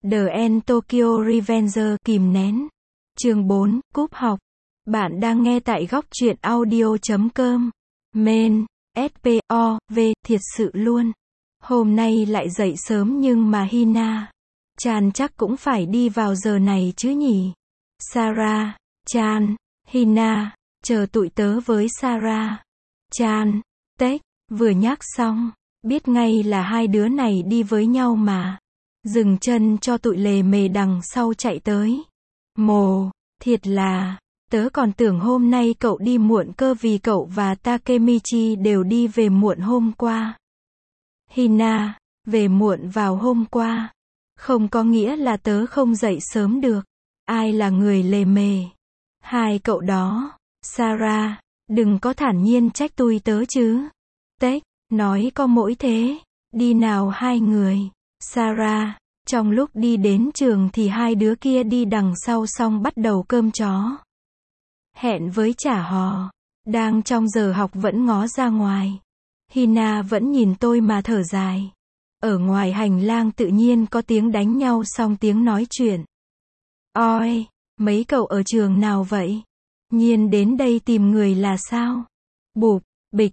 The End Tokyo Revenger kìm nén. Chương 4, cúp học. Bạn đang nghe tại góc truyện audio.com. Men, SPOV, thiệt sự luôn. Hôm nay lại dậy sớm nhưng mà Hina Chan chắc cũng phải đi vào giờ này chứ nhỉ? Sarah Chan, Hina, chờ tụi tớ với Sarah Chan. Tech, vừa nhắc xong, biết ngay là hai đứa này đi với nhau mà. Dừng chân cho tụi lề mề đằng sau chạy tới. Mồ, thiệt là, tớ còn tưởng hôm nay cậu đi muộn cơ vì cậu và Takemichi đều đi về muộn hôm qua. Hina, về muộn vào hôm qua. Không có nghĩa là tớ không dậy sớm được. Ai là người lề mề? Hai cậu đó. Sarah, đừng có thản nhiên trách tụi tớ chứ. Tech, nói có mỗi thế. Đi nào hai người. Sarah, trong lúc đi đến trường thì hai đứa kia đi đằng sau xong bắt đầu cơm chó. Hẹn với trả hò. Đang trong giờ học vẫn ngó ra ngoài. Hina vẫn nhìn tôi mà thở dài. Ở ngoài hành lang tự nhiên có tiếng đánh nhau xong tiếng nói chuyện. Oi, mấy cậu ở trường nào vậy? Nhiên đến đây tìm người là sao? Bụp, bịch,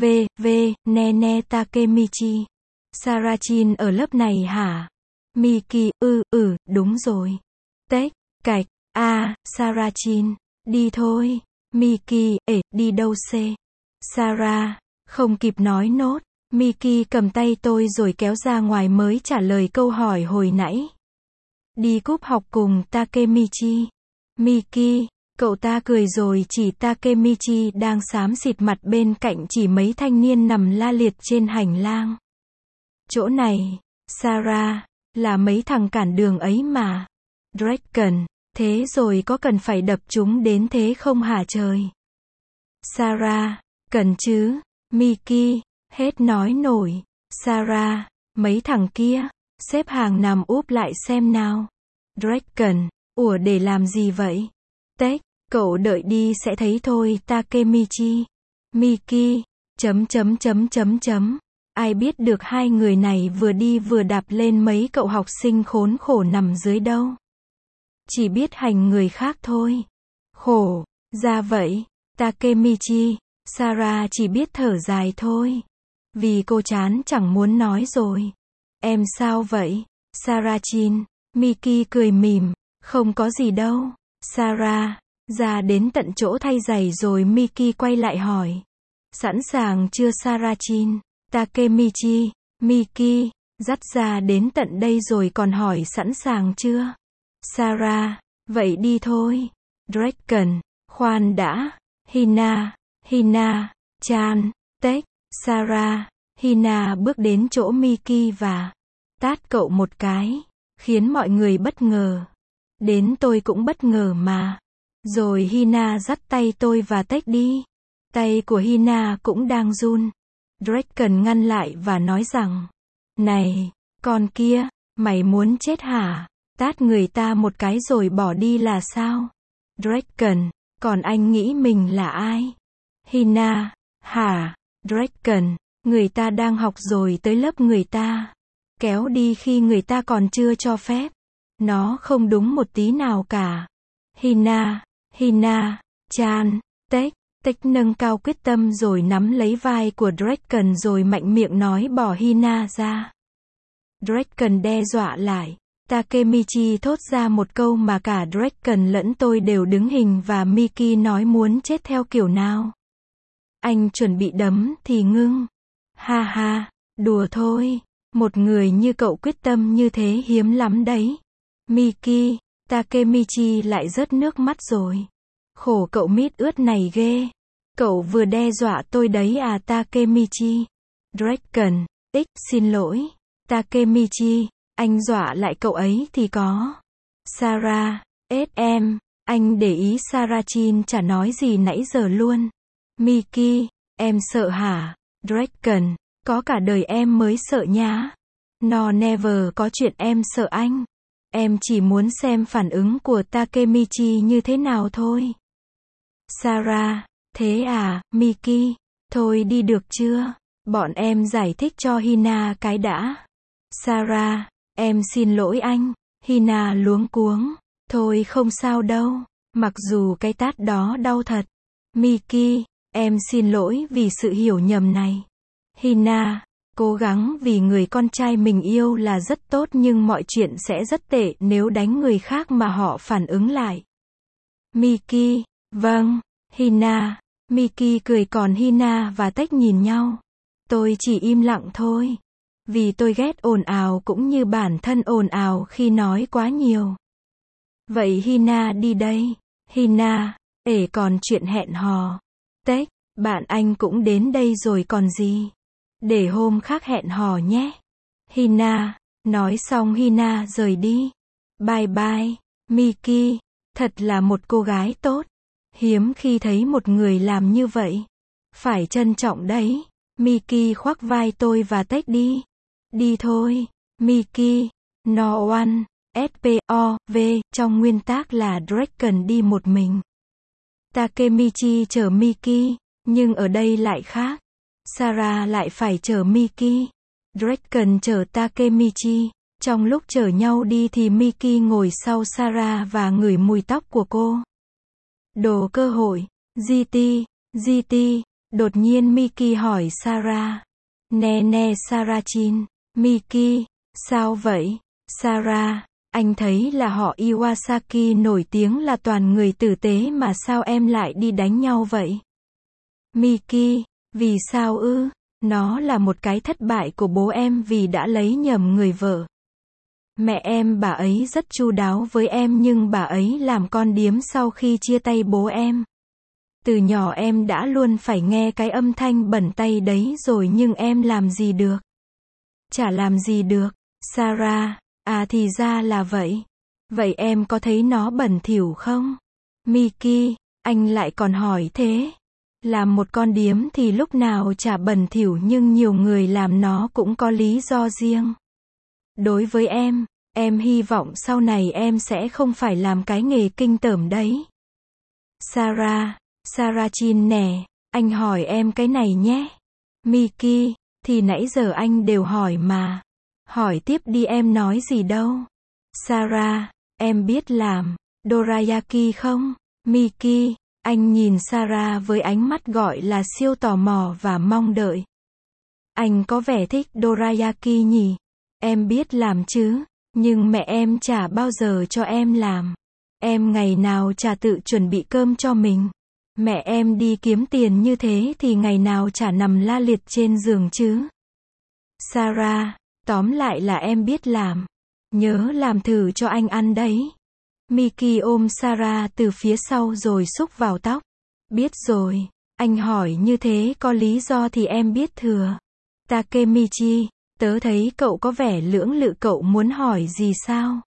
ne Takemichi. Sarachin ở lớp này hả? Miki, đúng rồi. Tech, cạch, Sarachin, đi thôi. Miki, đi đâu c? Sarah, không kịp nói nốt. Miki cầm tay tôi rồi kéo ra ngoài mới trả lời câu hỏi hồi nãy. Đi cúp học cùng Takemichi. Miki, cậu ta cười rồi chỉ Takemichi đang xám xịt mặt bên cạnh chỉ mấy thanh niên nằm la liệt trên hành lang. Chỗ này, Sarah, là mấy thằng cản đường ấy mà. Draken, thế rồi có cần phải đập chúng đến thế không hả trời? Sarah, cần chứ. Miki, hết nói nổi. Sarah, mấy thằng kia, xếp hàng nằm úp lại xem nào. Draken, ủa để làm gì vậy? Tech, cậu đợi đi sẽ thấy thôi Takemichi. Miki, Ai biết được hai người này vừa đi vừa đạp lên mấy cậu học sinh khốn khổ nằm dưới đâu. Chỉ biết hành người khác thôi. Khổ, ra vậy. Takemichi, Sarah chỉ biết thở dài thôi. Vì cô chán chẳng muốn nói rồi. Em sao vậy? Sarachin, Miki cười mỉm, không có gì đâu. Sarah, ra đến tận chỗ thay giày rồi Miki quay lại hỏi. Sẵn sàng chưa Sarachin? Takemichi, Miki, dắt ra đến tận đây rồi còn hỏi sẵn sàng chưa? Sarah, vậy đi thôi. Draken, khoan đã. Hina, Chan, Tech, Sarah. Hina bước đến chỗ Miki và tát cậu một cái, khiến mọi người bất ngờ. Đến tôi cũng bất ngờ mà. Rồi Hina dắt tay tôi và Tech đi. Tay của Hina cũng đang run. Draken ngăn lại và nói rằng, này, con kia, mày muốn chết hả? Tát người ta một cái rồi bỏ đi là sao? Draken, còn anh nghĩ mình là ai? Hina, hả? Draken, người ta đang học rồi tới lớp người ta. Kéo đi khi người ta còn chưa cho phép. Nó không đúng một tí nào cả. Hina, Chan, Tech nâng cao quyết tâm rồi nắm lấy vai của Draken rồi mạnh miệng nói bỏ Hina ra. Draken đe dọa lại. Takemichi thốt ra một câu mà cả Draken lẫn tôi đều đứng hình và Miki nói muốn chết theo kiểu nào. Anh chuẩn bị đấm thì ngưng. Ha ha, đùa thôi. Một người như cậu quyết tâm như thế hiếm lắm đấy. Miki, Takemichi lại rớt nước mắt rồi. Khổ cậu mít ướt này ghê. Cậu vừa đe dọa tôi đấy à Takemichi. Draken, xin lỗi. Takemichi, anh dọa lại cậu ấy thì có. Sarah, anh để ý Sarachin chả nói gì nãy giờ luôn. Miki, em sợ hả? Draken, có cả đời em mới sợ nhá. No never có chuyện em sợ anh. Em chỉ muốn xem phản ứng của Takemichi như thế nào thôi. Sarah, thế à, Miki, thôi đi được chưa? Bọn em giải thích cho Hina cái đã. Sarah, em xin lỗi anh. Hina luống cuống. Thôi không sao đâu. Mặc dù cái tát đó đau thật. Miki, em xin lỗi vì sự hiểu nhầm này. Hina, cố gắng vì người con trai mình yêu là rất tốt nhưng mọi chuyện sẽ rất tệ nếu đánh người khác mà họ phản ứng lại. Miki, vâng, Hina. Miki cười còn Hina và Tech nhìn nhau. Tôi chỉ im lặng thôi. Vì tôi ghét ồn ào cũng như bản thân ồn ào khi nói quá nhiều. Vậy Hina đi đây. Hina, còn chuyện hẹn hò. Tech, bạn anh cũng đến đây rồi còn gì. Để hôm khác hẹn hò nhé. Hina, nói xong Hina rời đi. Bye bye, Miki, thật là một cô gái tốt. Hiếm khi thấy một người làm như vậy. Phải trân trọng đấy. Miki khoác vai tôi và Tech đi. Đi thôi, Miki. No one, S-P-O-V, trong nguyên tác là Draken đi một mình. Takemichi chở Miki, nhưng ở đây lại khác. Sarah lại phải chở Miki. Draken chở Takemichi. Trong lúc chở nhau đi thì Miki ngồi sau Sarah và ngửi mùi tóc của cô. Đồ cơ hội. GT. Đột nhiên Miki hỏi Sarah. Nè Sarah-chin. Miki, sao vậy? Sarah, anh thấy là họ Iwasaki nổi tiếng là toàn người tử tế mà sao em lại đi đánh nhau vậy? Miki, vì sao ư? Nó là một cái thất bại của bố em vì đã lấy nhầm người vợ. Mẹ em bà ấy rất chu đáo với em nhưng bà ấy làm con điếm sau khi chia tay bố em. Từ nhỏ em đã luôn phải nghe cái âm thanh bẩn tay đấy rồi nhưng em làm gì được? Chả làm gì được. Sarah, thì ra là vậy. Vậy em có thấy nó bẩn thỉu không? Miki, anh lại còn hỏi thế. Làm một con điếm thì lúc nào chả bẩn thỉu nhưng nhiều người làm nó cũng có lý do riêng. Đối với em hy vọng sau này em sẽ không phải làm cái nghề kinh tởm đấy. Sarah-chin nè, anh hỏi em cái này nhé. Miki, thì nãy giờ anh đều hỏi mà. Hỏi tiếp đi em nói gì đâu. Sarah, em biết làm dorayaki không? Miki, anh nhìn Sarah với ánh mắt gọi là siêu tò mò và mong đợi. Anh có vẻ thích dorayaki nhỉ? Em biết làm chứ, nhưng mẹ em chả bao giờ cho em làm. Em ngày nào chả tự chuẩn bị cơm cho mình. Mẹ em đi kiếm tiền như thế thì ngày nào chả nằm la liệt trên giường chứ. Sarah, tóm lại là em biết làm. Nhớ làm thử cho anh ăn đấy. Miki ôm Sarah từ phía sau rồi xúc vào tóc. Biết rồi, anh hỏi như thế có lý do thì em biết thừa. Takemichi, tớ thấy cậu có vẻ lưỡng lự, cậu muốn hỏi gì sao?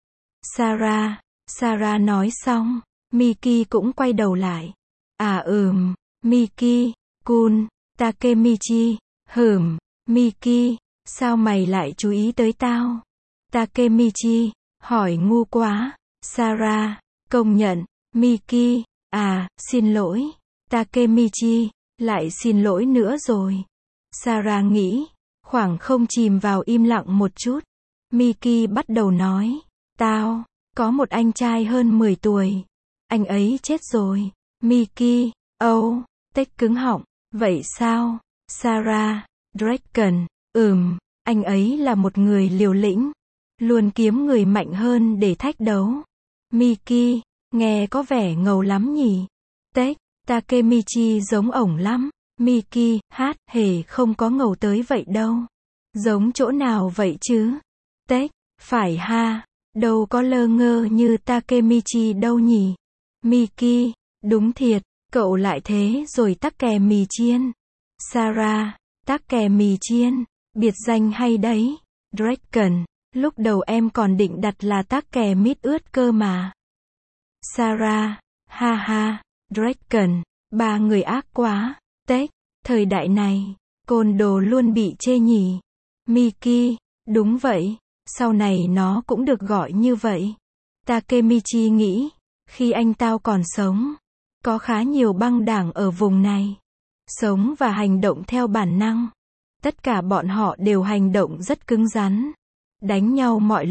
Sarah nói xong, Miki cũng quay đầu lại. Miki, kun, Takemichi, Miki, sao mày lại chú ý tới tao? Takemichi, hỏi ngu quá. Sarah, công nhận. Miki, xin lỗi. Takemichi, lại xin lỗi nữa rồi. Sarah nghĩ, khoảng không chìm vào im lặng một chút. Miki bắt đầu nói, tao có một anh trai hơn 10 tuổi. Anh ấy chết rồi. Miki, Tech cứng họng. Vậy sao? Sarah, Draken, anh ấy là một người liều lĩnh. Luôn kiếm người mạnh hơn để thách đấu. Miki, nghe có vẻ ngầu lắm nhỉ? Tech, Takemichi giống ổng lắm. Miki, không có ngầu tới vậy đâu. Giống chỗ nào vậy chứ? Tech, phải ha, đâu có lơ ngơ như Takemichi đâu nhỉ? Miki, đúng thiệt, cậu lại thế rồi tắc kè mì chiên. Sarah, tắc kè mì chiên, biệt danh hay đấy. Draken, lúc đầu em còn định đặt là tắc kè mít ướt cơ mà. Sarah, ha, Draken, ba người ác quá. Tech, thời đại này, côn đồ luôn bị chê nhỉ. Miki, đúng vậy, sau này nó cũng được gọi như vậy. Takemichi nghĩ, khi anh tao còn sống, có khá nhiều băng đảng ở vùng này. Sống và hành động theo bản năng. Tất cả bọn họ đều hành động rất cứng rắn. Đánh nhau mọi lúc,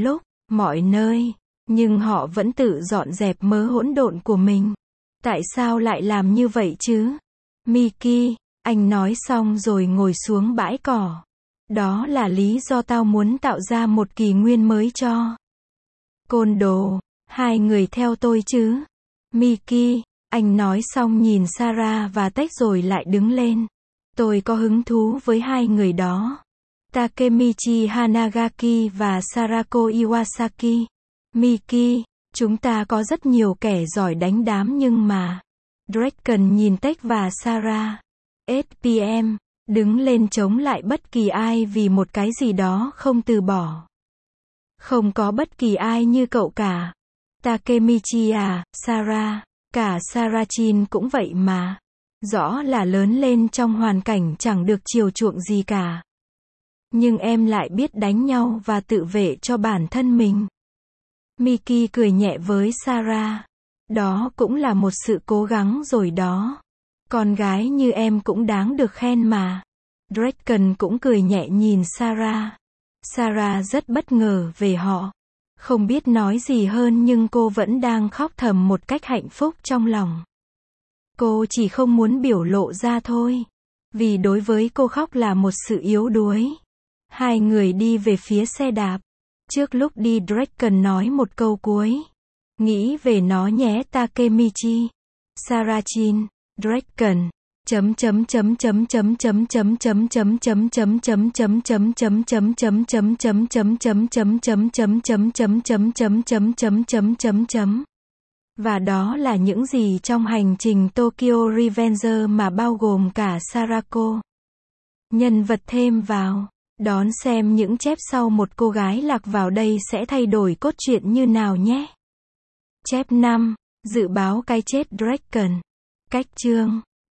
mọi nơi. Nhưng họ vẫn tự dọn dẹp mớ hỗn độn của mình. Tại sao lại làm như vậy chứ? Mickey, anh nói xong rồi ngồi xuống bãi cỏ. Đó là lý do tao muốn tạo ra một kỷ nguyên mới cho côn đồ. Hai người theo tôi chứ? Mickey, anh nói xong nhìn Sarah và Tech rồi lại đứng lên. Tôi có hứng thú với hai người đó. Takemichi Hanagaki và Sarako Iwasaki. Mickey, chúng ta có rất nhiều kẻ giỏi đánh đám nhưng mà... Draken nhìn Tech và Sarah. SPM, đứng lên chống lại bất kỳ ai vì một cái gì đó không từ bỏ. Không có bất kỳ ai như cậu cả. Takemichi à, Sarah, cả Sarachin cũng vậy mà. Rõ là lớn lên trong hoàn cảnh chẳng được chiều chuộng gì cả. Nhưng em lại biết đánh nhau và tự vệ cho bản thân mình. Mickey cười nhẹ với Sarah. Đó cũng là một sự cố gắng rồi đó. Con gái như em cũng đáng được khen mà. Draken cũng cười nhẹ nhìn Sarah. Sarah rất bất ngờ về họ. Không biết nói gì hơn nhưng cô vẫn đang khóc thầm một cách hạnh phúc trong lòng. Cô chỉ không muốn biểu lộ ra thôi. Vì đối với cô khóc là một sự yếu đuối. Hai người đi về phía xe đạp. Trước lúc đi Draken nói một câu cuối. Nghĩ về nó nhé Takemichi. Sarachin, Draken. Và đó là những gì trong hành trình Tokyo Revenger mà bao gồm cả Sarako. Nhân vật thêm vào. Đón xem những chép sau một cô gái lạc vào đây sẽ thay đổi cốt truyện như nào nhé. Chép 5. Dự báo cái chết Draken. Cách chương